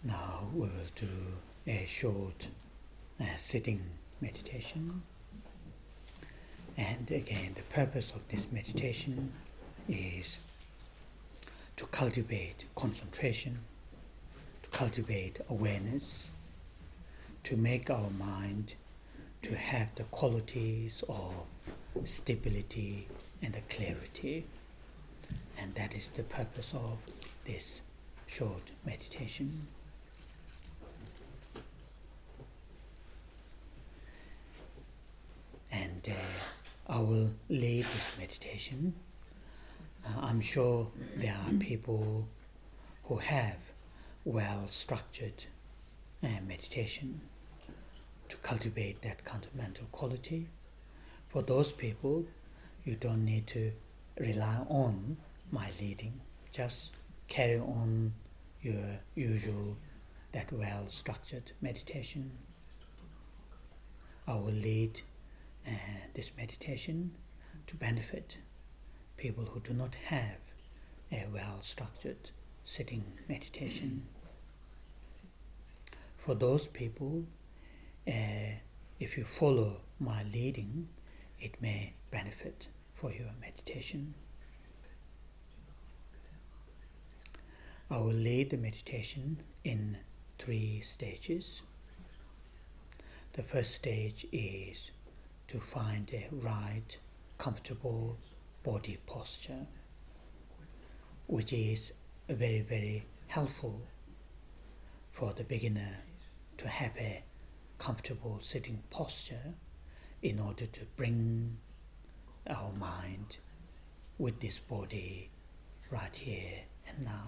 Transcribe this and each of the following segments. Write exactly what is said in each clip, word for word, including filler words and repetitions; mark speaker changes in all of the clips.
Speaker 1: Now we will do a short uh, sitting meditation. And again, the purpose of this meditation is to cultivate concentration, to cultivate awareness, to make our mind to have the qualities of stability and the clarity. And that is the purpose of this short meditation. And uh, I will lead this meditation. Uh, I'm sure there are people who have well-structured uh, meditation to cultivate that kind of mental quality. For those people, you don't need to rely on my leading. Just carry on your usual, that well-structured meditation. I will lead uh, this meditation to benefit people who do not have a well-structured sitting meditation. For those people, uh, if you follow my leading, it may benefit for your meditation. I will lead the meditation in three stages. The first stage is to find a right, comfortable body posture, which is very, very helpful for the beginner to have a comfortable sitting posture in order to bring our mind with this body right here and now.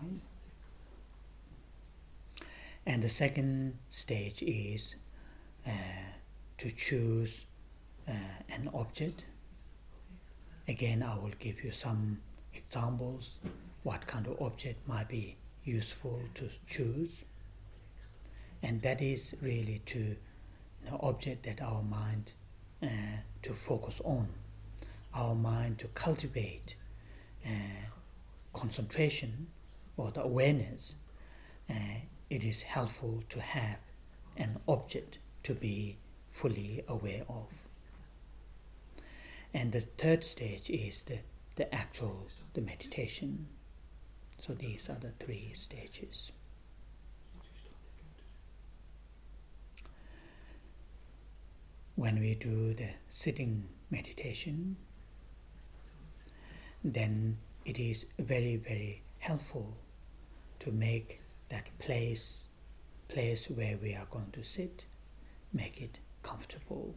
Speaker 1: And the second stage is uh, to choose uh, an object. Again, I will give you some examples what kind of object might be useful to choose. And that is really to you know, object that our mind uh, to focus on, our mind to cultivate uh, concentration or the awareness. Uh, it is helpful to have an object to be fully aware of. And the third stage is the, the actual, the meditation. So these are the three stages. When we do the sitting meditation, then it is very, very helpful to make that place, place where we are going to sit, make it comfortable.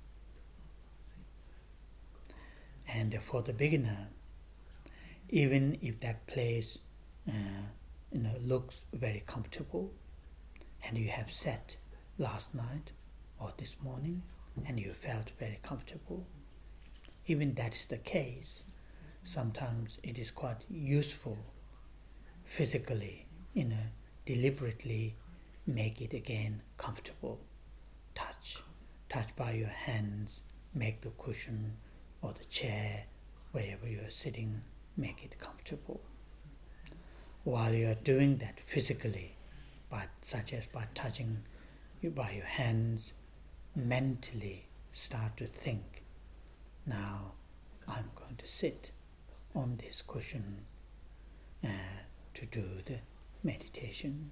Speaker 1: And for the beginner, even if that place uh, you know, looks very comfortable, and you have sat last night or this morning, and you felt very comfortable, even that is the case, sometimes it is quite useful physically, you know, deliberately make it again comfortable. Touch, touch by your hands, make the cushion or the chair, wherever you are sitting, make it comfortable. While you are doing that physically, but such as by touching you by your hands, mentally start to think, now I'm going to sit on this cushion uh, to do the meditation.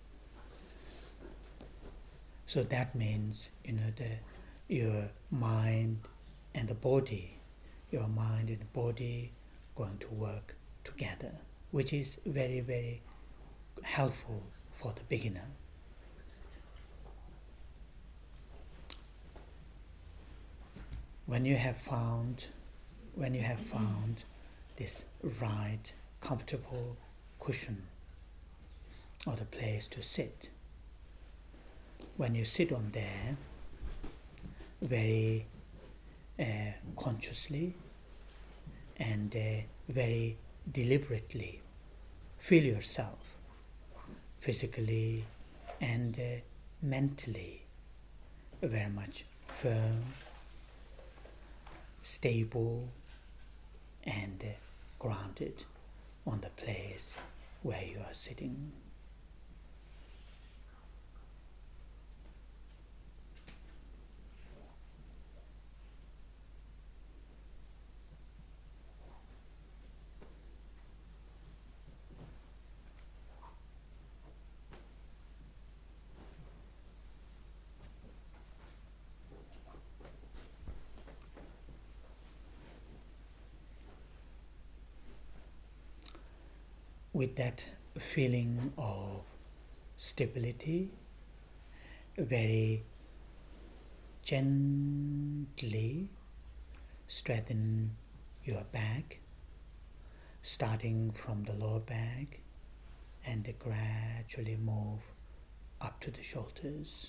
Speaker 1: So that means, you know, the your mind and the body, your mind and the body going to work together, which is very, very helpful for the beginner. When you have found, when you have found this right, comfortable cushion or the place to sit, when you sit on there, very uh, consciously and uh, very deliberately, feel yourself physically and uh, mentally very much firm, stable and uh, grounded on the place where you are sitting. with that feeling of stability, very gently straighten your back, starting from the lower back and gradually move up to the shoulders.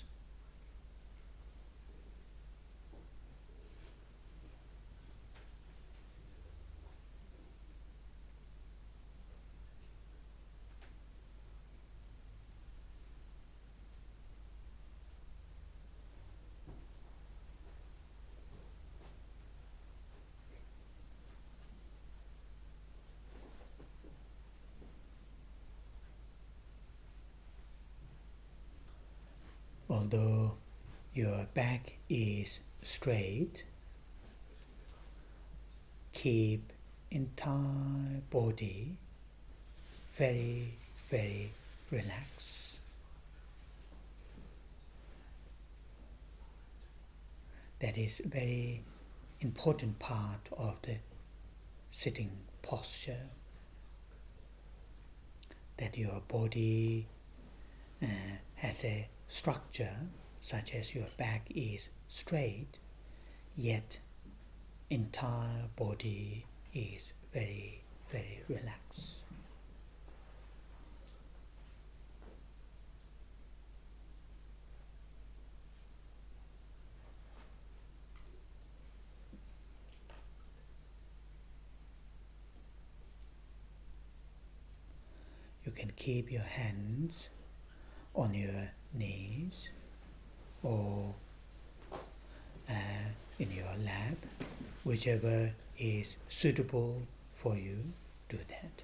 Speaker 1: Although your back is straight, keep entire body very, very relaxed. That is very important part of the sitting posture, that your body uh, has a structure such as your back is straight, yet entire body is very, very relaxed. You can keep your hands on your knees or uh, in your lap, whichever is suitable for you, do that.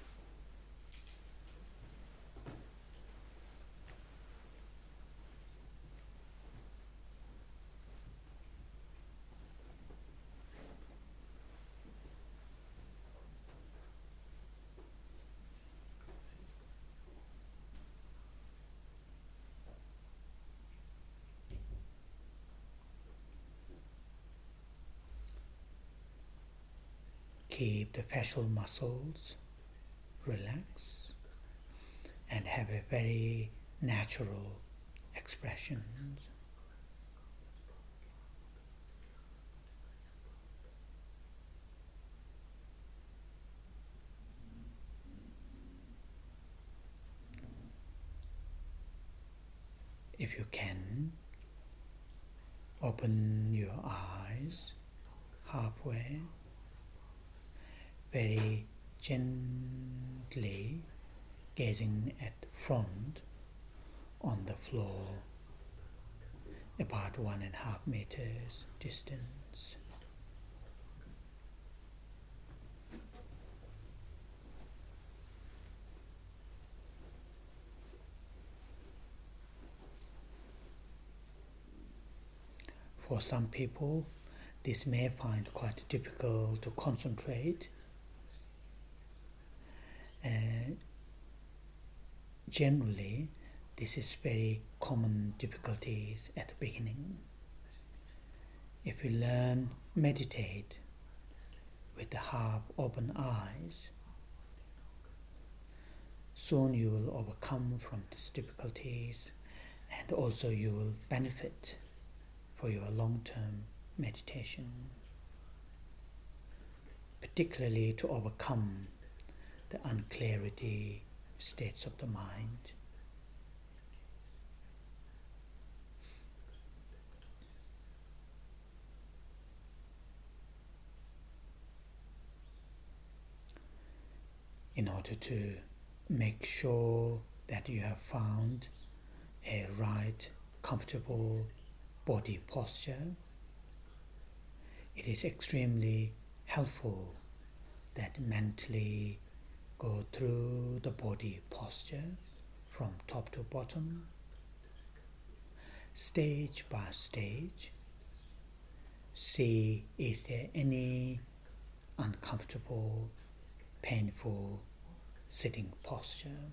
Speaker 1: Keep the facial muscles relaxed and have a very natural expression. If you can, open your eyes halfway, very gently gazing at the front on the floor, about one and a half meters distance. For some people, this may find quite difficult to concentrate. Uh, generally, this is very common difficulties at the beginning. If you learn meditate with the half open eyes, soon you will overcome from these difficulties, and also you will benefit for your long-term meditation, particularly to overcome the unclarity states of the mind. In order to make sure that you have found a right, comfortable body posture, it is extremely helpful that mentally go through the body posture from top to bottom, stage by stage. See, is there any uncomfortable, painful sitting posture?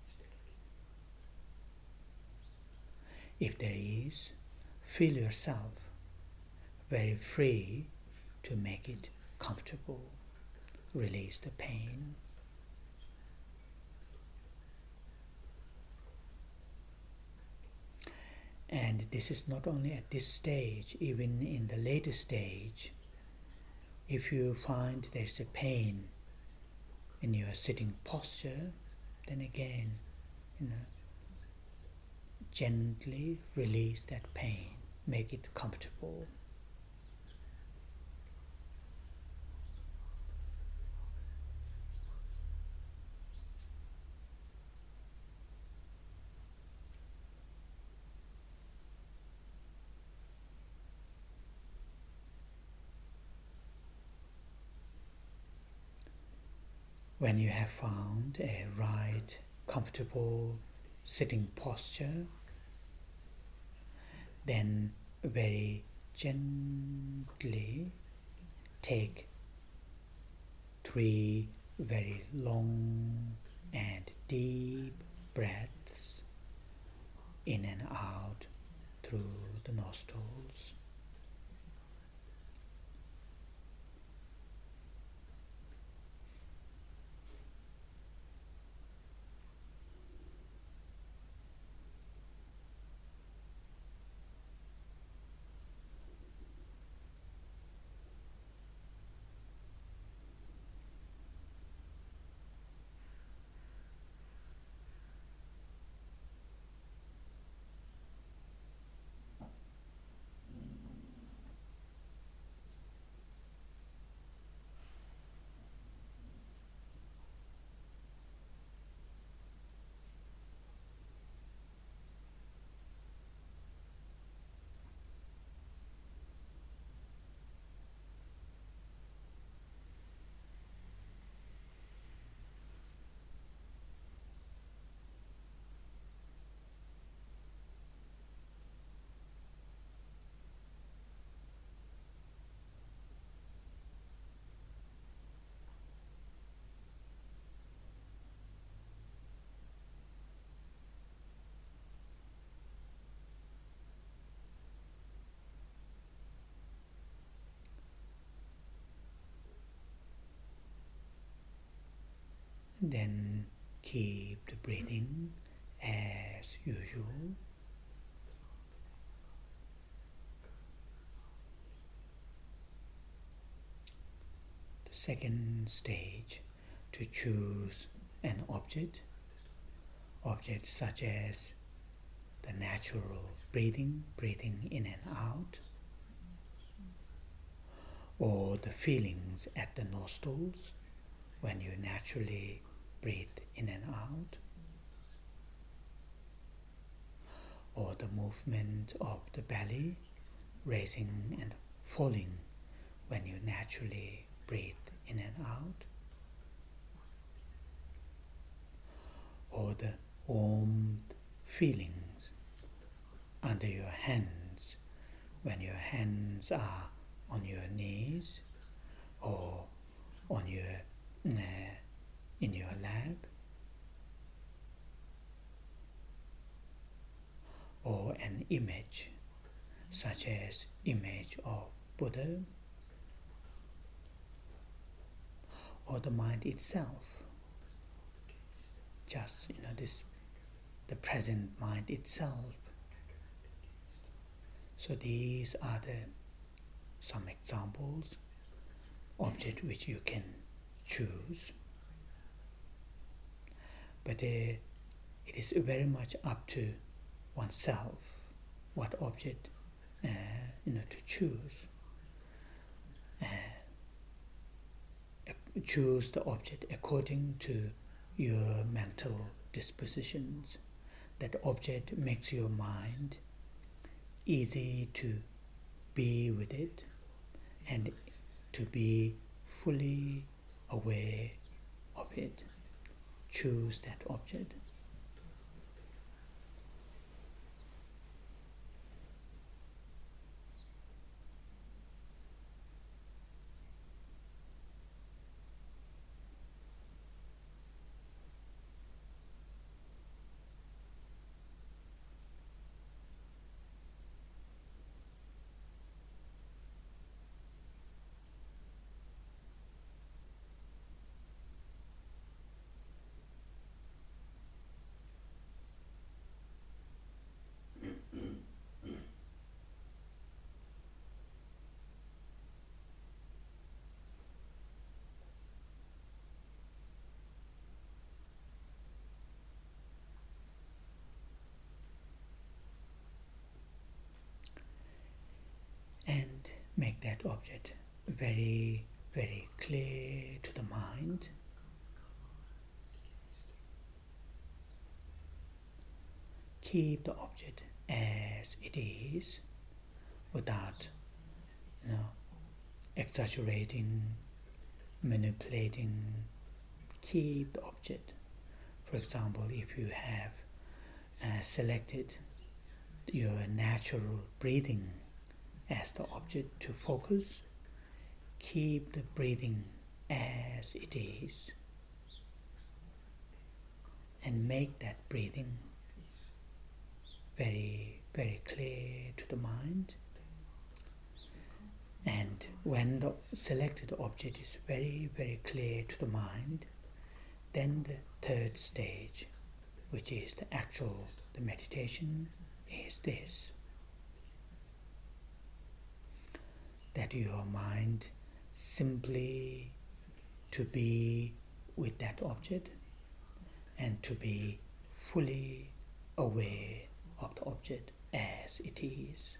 Speaker 1: If there is, feel yourself very free to make it comfortable. Release the pain. And this is not only at this stage, even in the later stage, if you find there's a pain in your sitting posture, then again, you know, gently release that pain, make it comfortable. When you have found a right, comfortable sitting posture, then very gently take three very long and deep breaths in and out through the nostrils. Then keep the breathing as usual. The second stage, to choose an object, objects such as the natural breathing, breathing in and out, or the feelings at the nostrils when you naturally breathe in and out, or the movement of the belly raising and falling when you naturally breathe in and out, or the warm feelings under your hands when your hands are on your knees or on your uh, in your lap, or an image such as image of Buddha, or the mind itself, just you know this the present mind itself. So these are the some examples, object which you can choose, but uh, it is very much up to oneself what object uh, you know to choose. Uh, choose the object according to your mental dispositions. That object makes your mind easy to be with it and to be fully aware of it. Choose that object. make that object very, very clear to the mind. Keep the object as it is without, you know, exaggerating, manipulating. Keep the object. For example, if you have uh, selected your natural breathing as the object to focus, keep the breathing as it is and make that breathing very, very clear to the mind. And when the selected object is very, very clear to the mind, then the third stage, which is the actual, the meditation, is this: that your mind simply to be with that object and to be fully aware of the object as it is.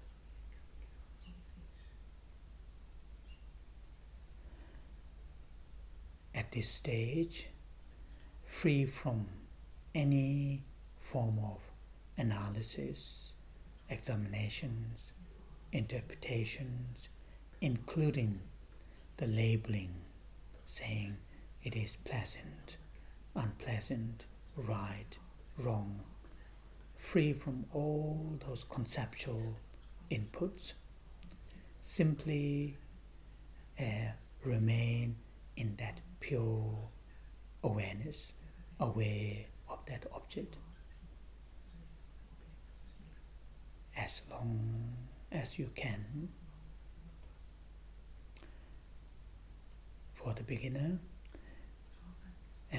Speaker 1: At this stage, free from any form of analysis, examinations, interpretations, including the labeling, saying it is pleasant, unpleasant, right, wrong, free from all those conceptual inputs, simply uh, remain in that pure awareness, aware of that object, as long as you can. For the beginner, uh,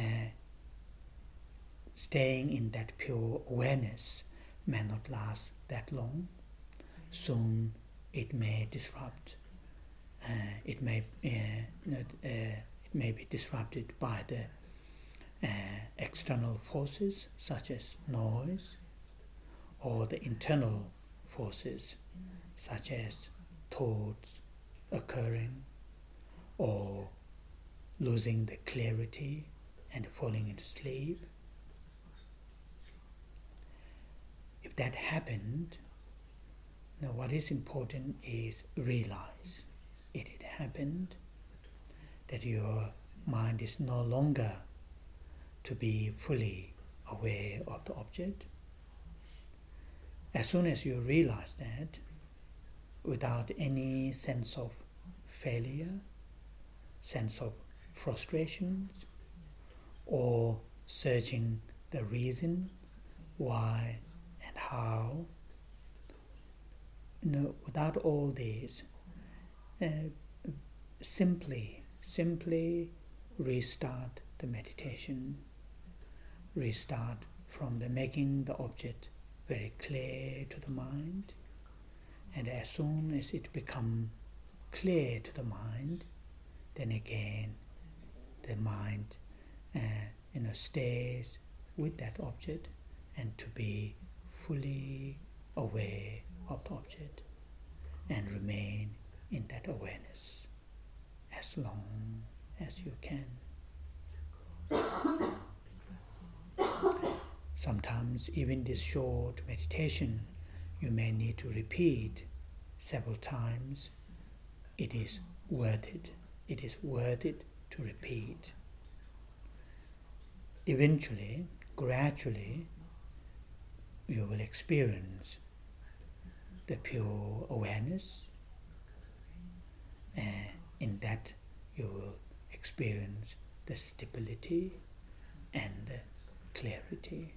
Speaker 1: staying in that pure awareness may not last that long. Soon it may disrupt. Uh, it may uh, not, uh, it may be disrupted by the uh, external forces such as noise, or the internal forces such as thoughts occurring, or losing the clarity and falling into sleep. If that happened, now what is important is realize it had happened, that your mind is no longer to be fully aware of the object. As soon as you realize that, without any sense of failure, sense of frustrations, or searching the reason why and how, you know, without all these, uh, simply, simply restart the meditation, restart from the making the object very clear to the mind, and as soon as it becomes clear to the mind, then again the mind uh, you know, stays with that object and to be fully aware of the object and remain in that awareness as long as you can. Sometimes even this short meditation you may need to repeat several times. It is worth it. It is worth it to repeat. Eventually, gradually, you will experience the pure awareness, and in that you will experience the stability and the clarity.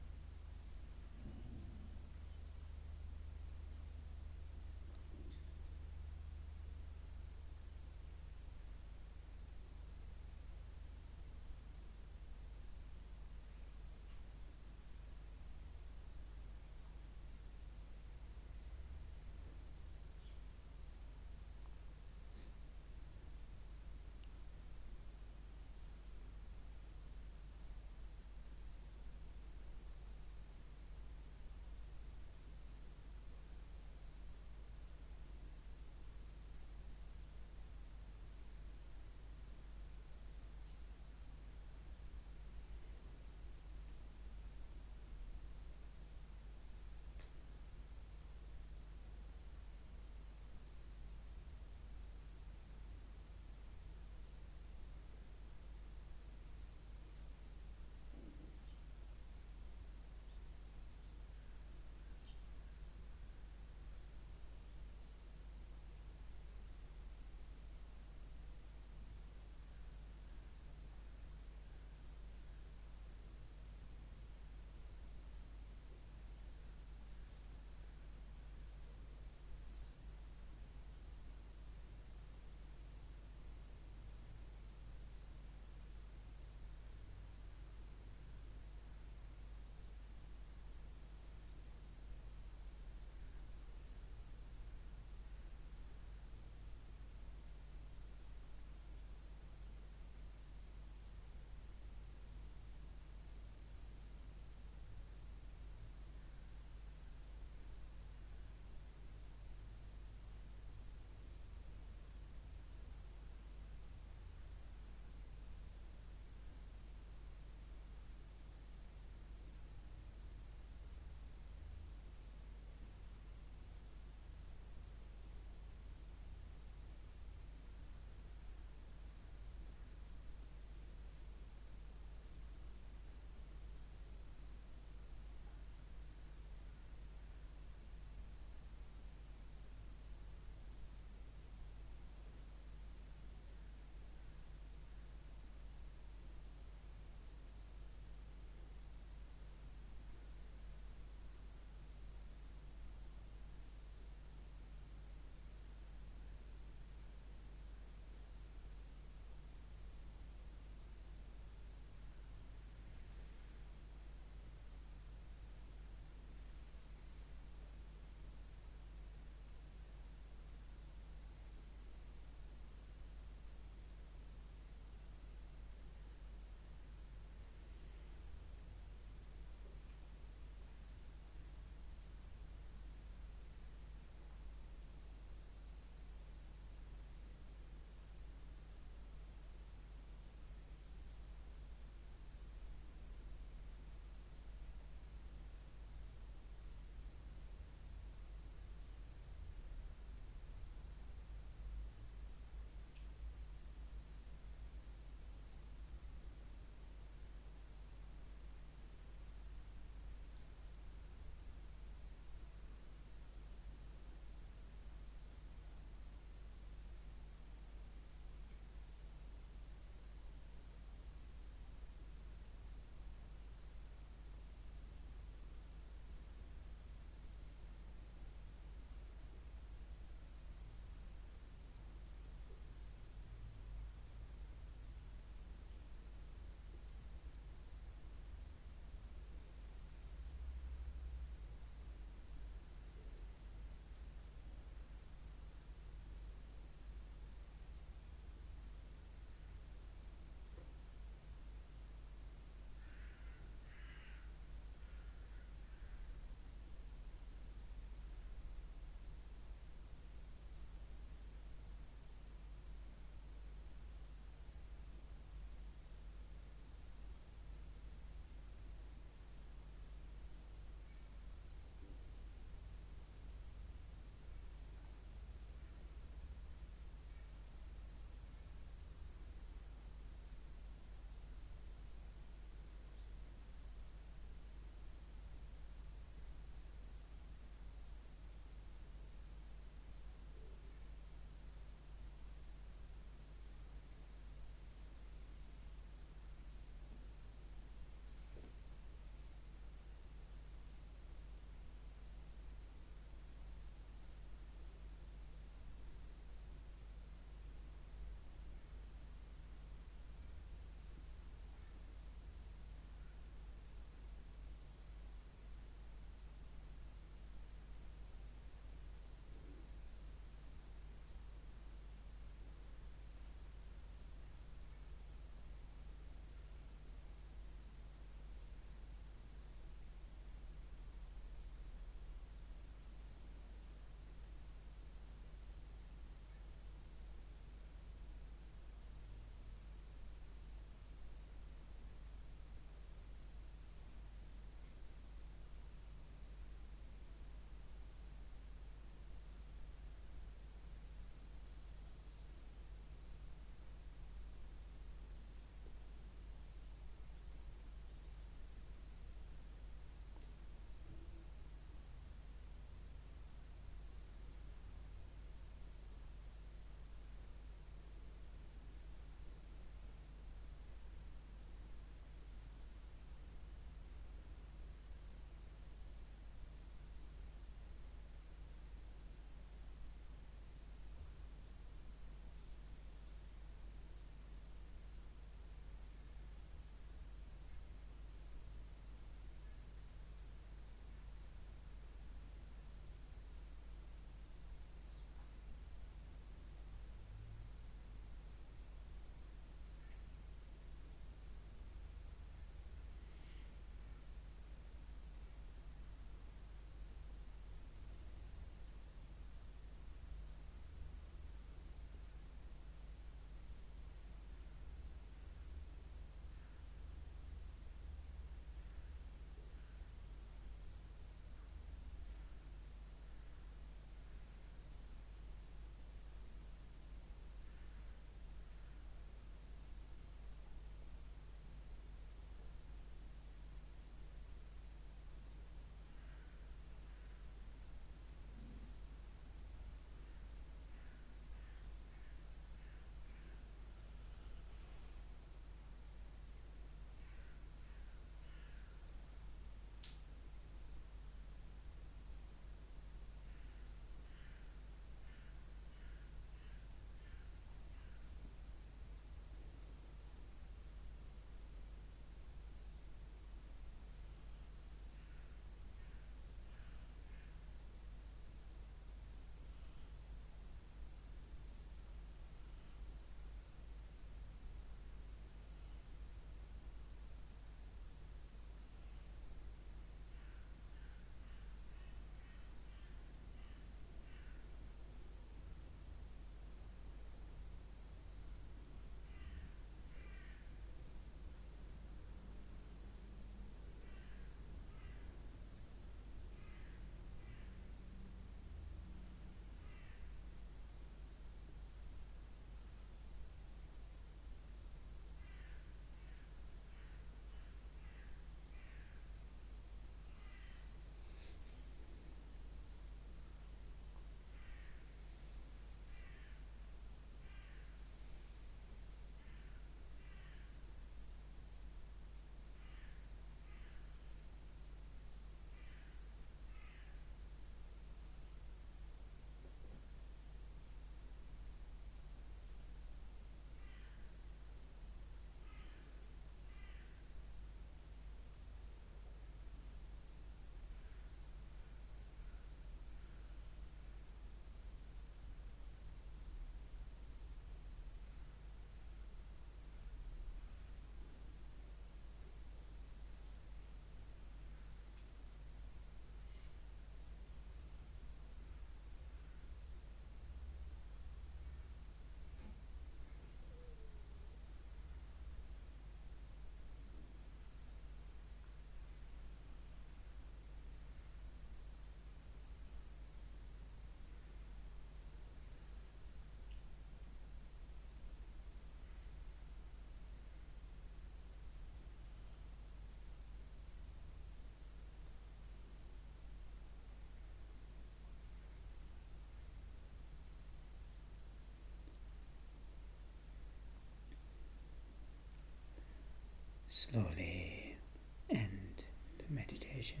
Speaker 1: slowly end the meditation.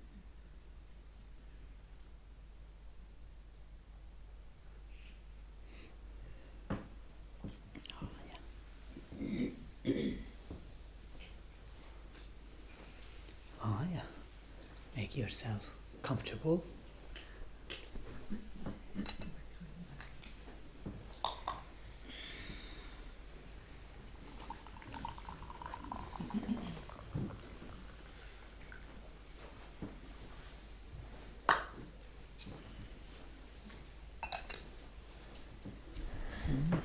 Speaker 1: Oh, yeah. Oh, yeah. Make yourself comfortable. Mm.